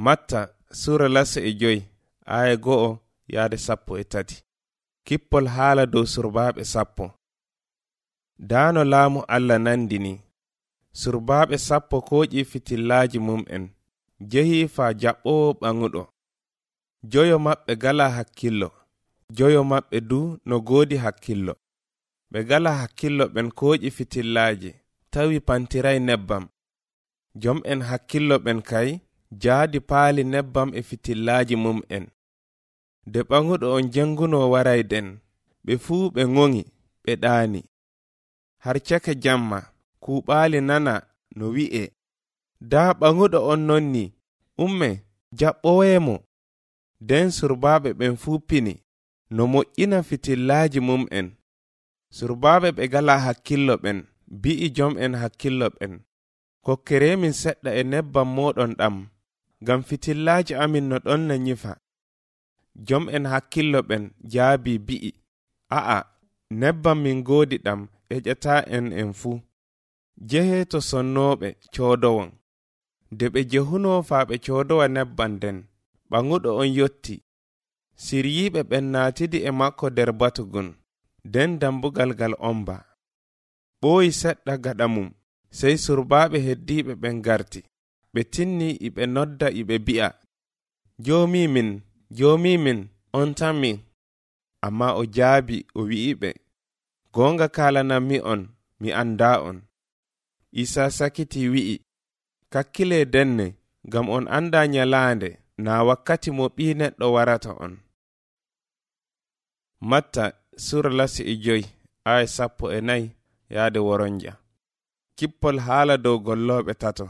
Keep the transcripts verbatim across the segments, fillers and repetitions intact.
Matta sura lasa e joyi aya go'o yaade sappo e tati. Kippol haala dow surbaaɓe sappo. Daano laamu Allah nandini. Surbaaɓe sappo kooƴi fitillaaji mum'en jehii faa jaɓɓoo ɓaŋuɗo. Joyo maɓɓe gala hakkillo, joyo maɓɓe du no goodi hakkillo. Ɓe gala hakkillo ɓen kooƴi fitillaaji tawi pantiray nebbam. Jom'en hakkillo ɓen kay jaadi paali nebbam e fitillaaji mum'en. De ɓaŋuɗo on jenguno warayden, ɓe fuu ɓe ŋoŋi, ɓe ɗaani. Har cake jamma kuuɓaali nana no wi'e, daa ɓaŋuɗo on nonni, umme jaɓɓoweemo. Den surbaaɓe ɓen fuu pini no moƴƴina fitillaaji mum'en. Surbaaɓe ɓe gala hakkillo ɓen bi'i jom'en hakkillo ɓen, kokkereemin seɗɗa e nebbam moɗon ɗam, ngam fitillaaji amin no ɗon na nyifa. Jom'en hakkillo ɓen jaabi bi'i, a'a, nebbam min goodi ɗam ƴeƴataa en en fuu. Jehee to sonnooɓe coodowon. Nde ɓe jehunoo faa ɓe coodowa nebbam den, ɓaŋuɗo on yotti. Siryiiɓe ɓen naatidi e makko nder batugun, den dambugal ngal omba. Ɓooyi seɗɗa gaɗa mum, sey surbaaɓe heddiiɓe ɓen garti. Ɓe tinni iɓe nodda iɓe bi'a, joomi min, joomi min, on tan min. Amma o jaabi o wi'iɓe, goonga kaalanammi on, mi andaa on. Isa sakiti wi'i, kakkile denne, ngam on andaa nyalaande naa wakkati mo ɓii neɗɗo warata on. Matta sura lasi e joyi aya sappo e nayi yaade woronja. Kippol haala dow gollooɓe tato.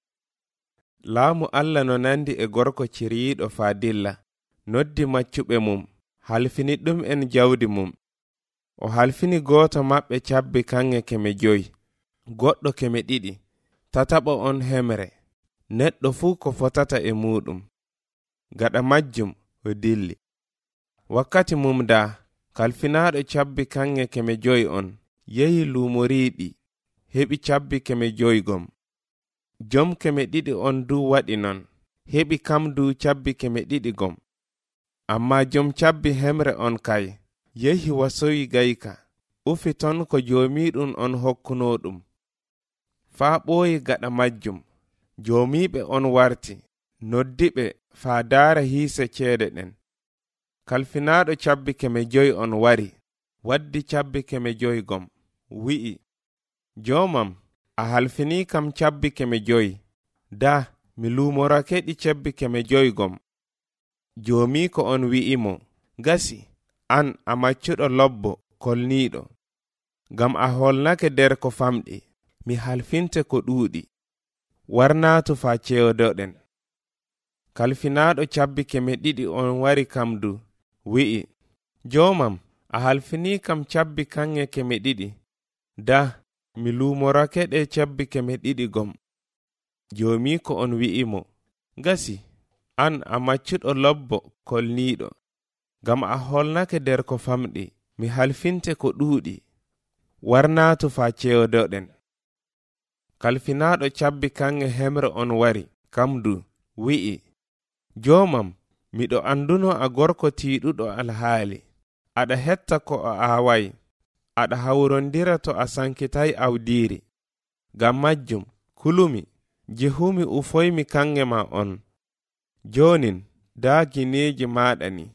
Laamu Allah no nandi e gorko ciriyiiɗo faa dilla, noddi maccuɓe mum, halfini ɗum en jawdi mum. O halfini gooto maɓɓe cabbi kanŋe keme joyi, goɗɗo keme ɗiɗi, tataɓo on hemre, neɗɗo fuu ko fotata e muɗum. Gaɗa majjum o dilli. Wakkati mum daa, kalfinaaɗo cabbi kanŋe keme joyi on yehi luumo riiɗi, heɓi cabbi keme joyi gom. Jom keme ɗiɗi on du waɗi non, heɓi kam du cabbi keme ɗiɗi gom. Amma jom cabbi hemre on kay, yehi wasoyi gayka, ufi ton ko joomiiɗum on hokkuno ɗum. Faa ɓooyi gaɗa majjum, joomiiɓe on warti, noddiɓe faa daara hiise ceede ɗen. Kalfinaaɗo cabbi keme joyi on wari, waddi cabbi keme joyi gom, wi'i, joomam, a halfinii kam cabbi keme joyi, da mi luumorake ɗi cabbi keme joyi gom. Joomii ko on wi'imo, gasi, an a maccuɗo lobbo kolniiɗo, ngam a holnake nder ko famɗi, mi halfinte ko ɗuuɗi, warnaatu faa ceedoɗen. Kalfinaaɗo cabbi keme ɗiɗi on wari kam du, wi'i, joomam, a halfinii kam cabbi kanŋe keme ɗiɗi, da mi luumorake ɗe cabbi keme ɗiɗi gom. Joomii ko on wi'imo, gasi, an a maccuɗo lobbo kolniiɗo, ngam a holnake nder ko famɗi, mi halfinte ko ɗuuɗi, warnaatu faa ceedoɗen. Kalfinaaɗo cabbi kanŋe hemre on wari kam du, wi'i, joomam, miɗo anduno a gorko tiiɗuɗo alhaali, aɗa hetta ko a aaway, aɗa hawrondira to a sankitay awdiiri. Ngam majjum, kulumi, jehumi ufoymi kanŋe ma on. Joonin, daa gineeji maaɗa ni.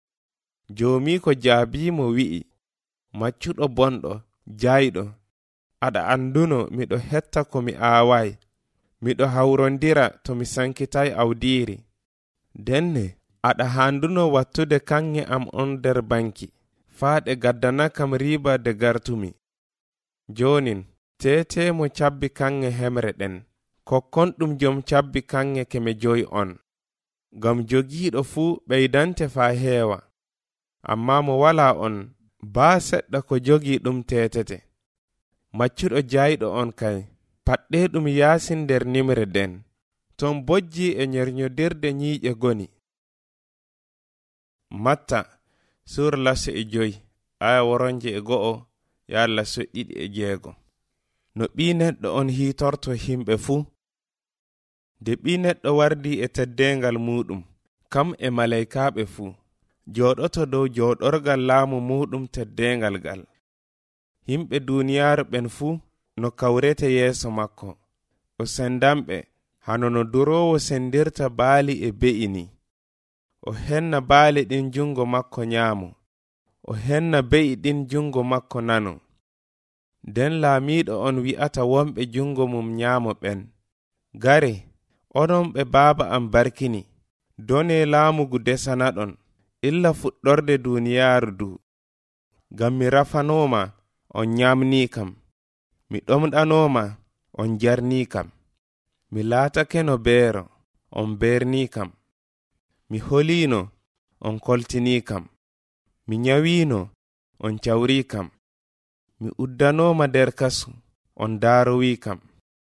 Joomii ko jaabiimo wi'i, maccuɗo bonɗo, jayɗo, aɗa anduno miɗo hetta ko mi aaway, miɗo hawrondira to mi sankitay awdiiri. Denne, aɗa handuno wattude kanŋe am on nder banki, faa ɗe gaddana kam riiba de gartumi. Joonin, teetemo cabbi kanŋe hemre ɗen, kokkon ɗum jom cabbi kanŋe keme joyi on. Ngam jogiiɗo fuu ɓeydante faa heewa, amma mo walaa on, baa seɗɗa ko jogii ɗum teetete. Maccuɗo jayɗo on kay, paɗɗe ɗum yaasin nder nimre den, ton bojji e nyerñodirde nyiiƴe goni. Matta sura lasi e joyi aya woronje e go'o yaa laso ɗiɗi e jeego. No ɓii neɗɗo on hiitorto himɓe fuu. nde ɓii neɗɗo wardi e teddengal muɗum kam e malaykaaɓe fuu jooɗoto dow jooɗorgal laamu muɗum teddengal gal. Himɓe duuniyaaru ɓen fuu no kawrete yeeso makko, o sendamɓe hano no duroowo sendirta baali e be'i ni. O henna baali ɗin jungo makko nyaamo, o henna be'i ɗin jungo makko nano. Nden laamiiɗo on wi'ata wonɓe jungo mum nyaamo ɓen, gare, onon ɓe baaba am barkini, done laamugu desana ɗon, illa fuɗɗorde duuniyaaru du. Ngam mi rafanooma, on nyamni kam, mi ɗomɗanooma, on jarni kam, mi laatake no beero, on beerni kam, mi holiino, on koltini kam, mi nyawino, on cawri kam, mi uddanooma nder kasu, on daarowi kam.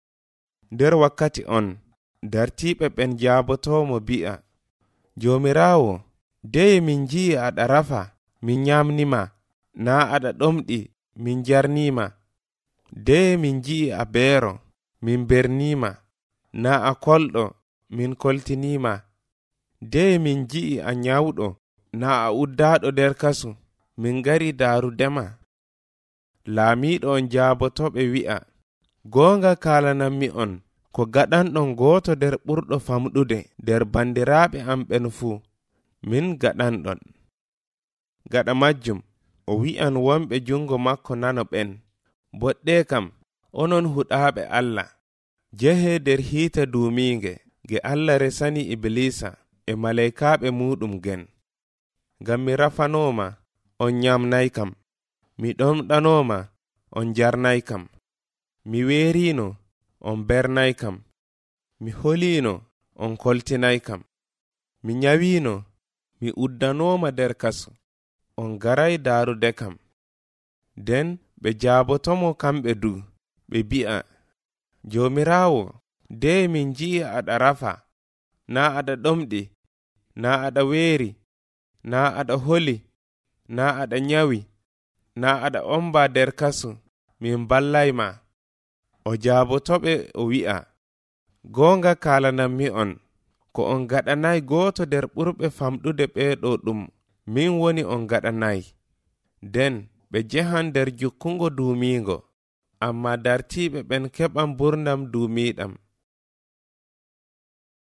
Nder wakkati on dartiiɓe ɓen jaabotomo bi'a, Joomiraawo, deye min ji'i aɗa rafa, min nyamnima, na aɗa ɗomɗi, min jarnima. Deye min ji'i a beero, min bernima, na a kolɗo, min koltinima. Deye min ji'i a nyawɗo, na a uddaɗo nder kasu, min ngari daarudema. Laamiiɗo on jaabotoɓe wi'a, goonga kalananmi on, ko gaɗanɗon gooto nder ɓurɗo famɗude nder bandiraaɓe am ɓen fuu, min gaɗanɗon. Gaɗa majjum, o wi'an wonɓe jungo makko nano ɓen, boɗɗe kam, onon huɗaaɓe Allah, jehe nder hiita duumiinge, ge Allah resani Iblisa e malaykaaɓe muɗum gen. Ngam mi rafanooma, on nyamnay kam, mi ɗomɗanooma, on jarnay kam, mi weerino, on bernay kam, mi holiino, on koltinay kam, mi nyawino, mi uddanooma nder kasu, on garay daarude kam. Den ɓe jaabotomo kamɓe du, ɓe bi'a, Joomiraawo, de min ji'i aɗa rafa, na aɗa ɗomɗi, na aɗa weeri, na aɗa holi, na aɗa nyawi, na aɗa omba nder kasu, min ballayma. O jaabotoɓe o wi'a, goonga kalananmi on, ko on gaɗanay gooto nder ɓurɓe famɗude ɓeeɗo ɗum, min woni on gaɗanay. Den ɓe jehan nder jukkungo duumiingo, amma dartiiɓe ɓen keɓan burnam duumiiɗam.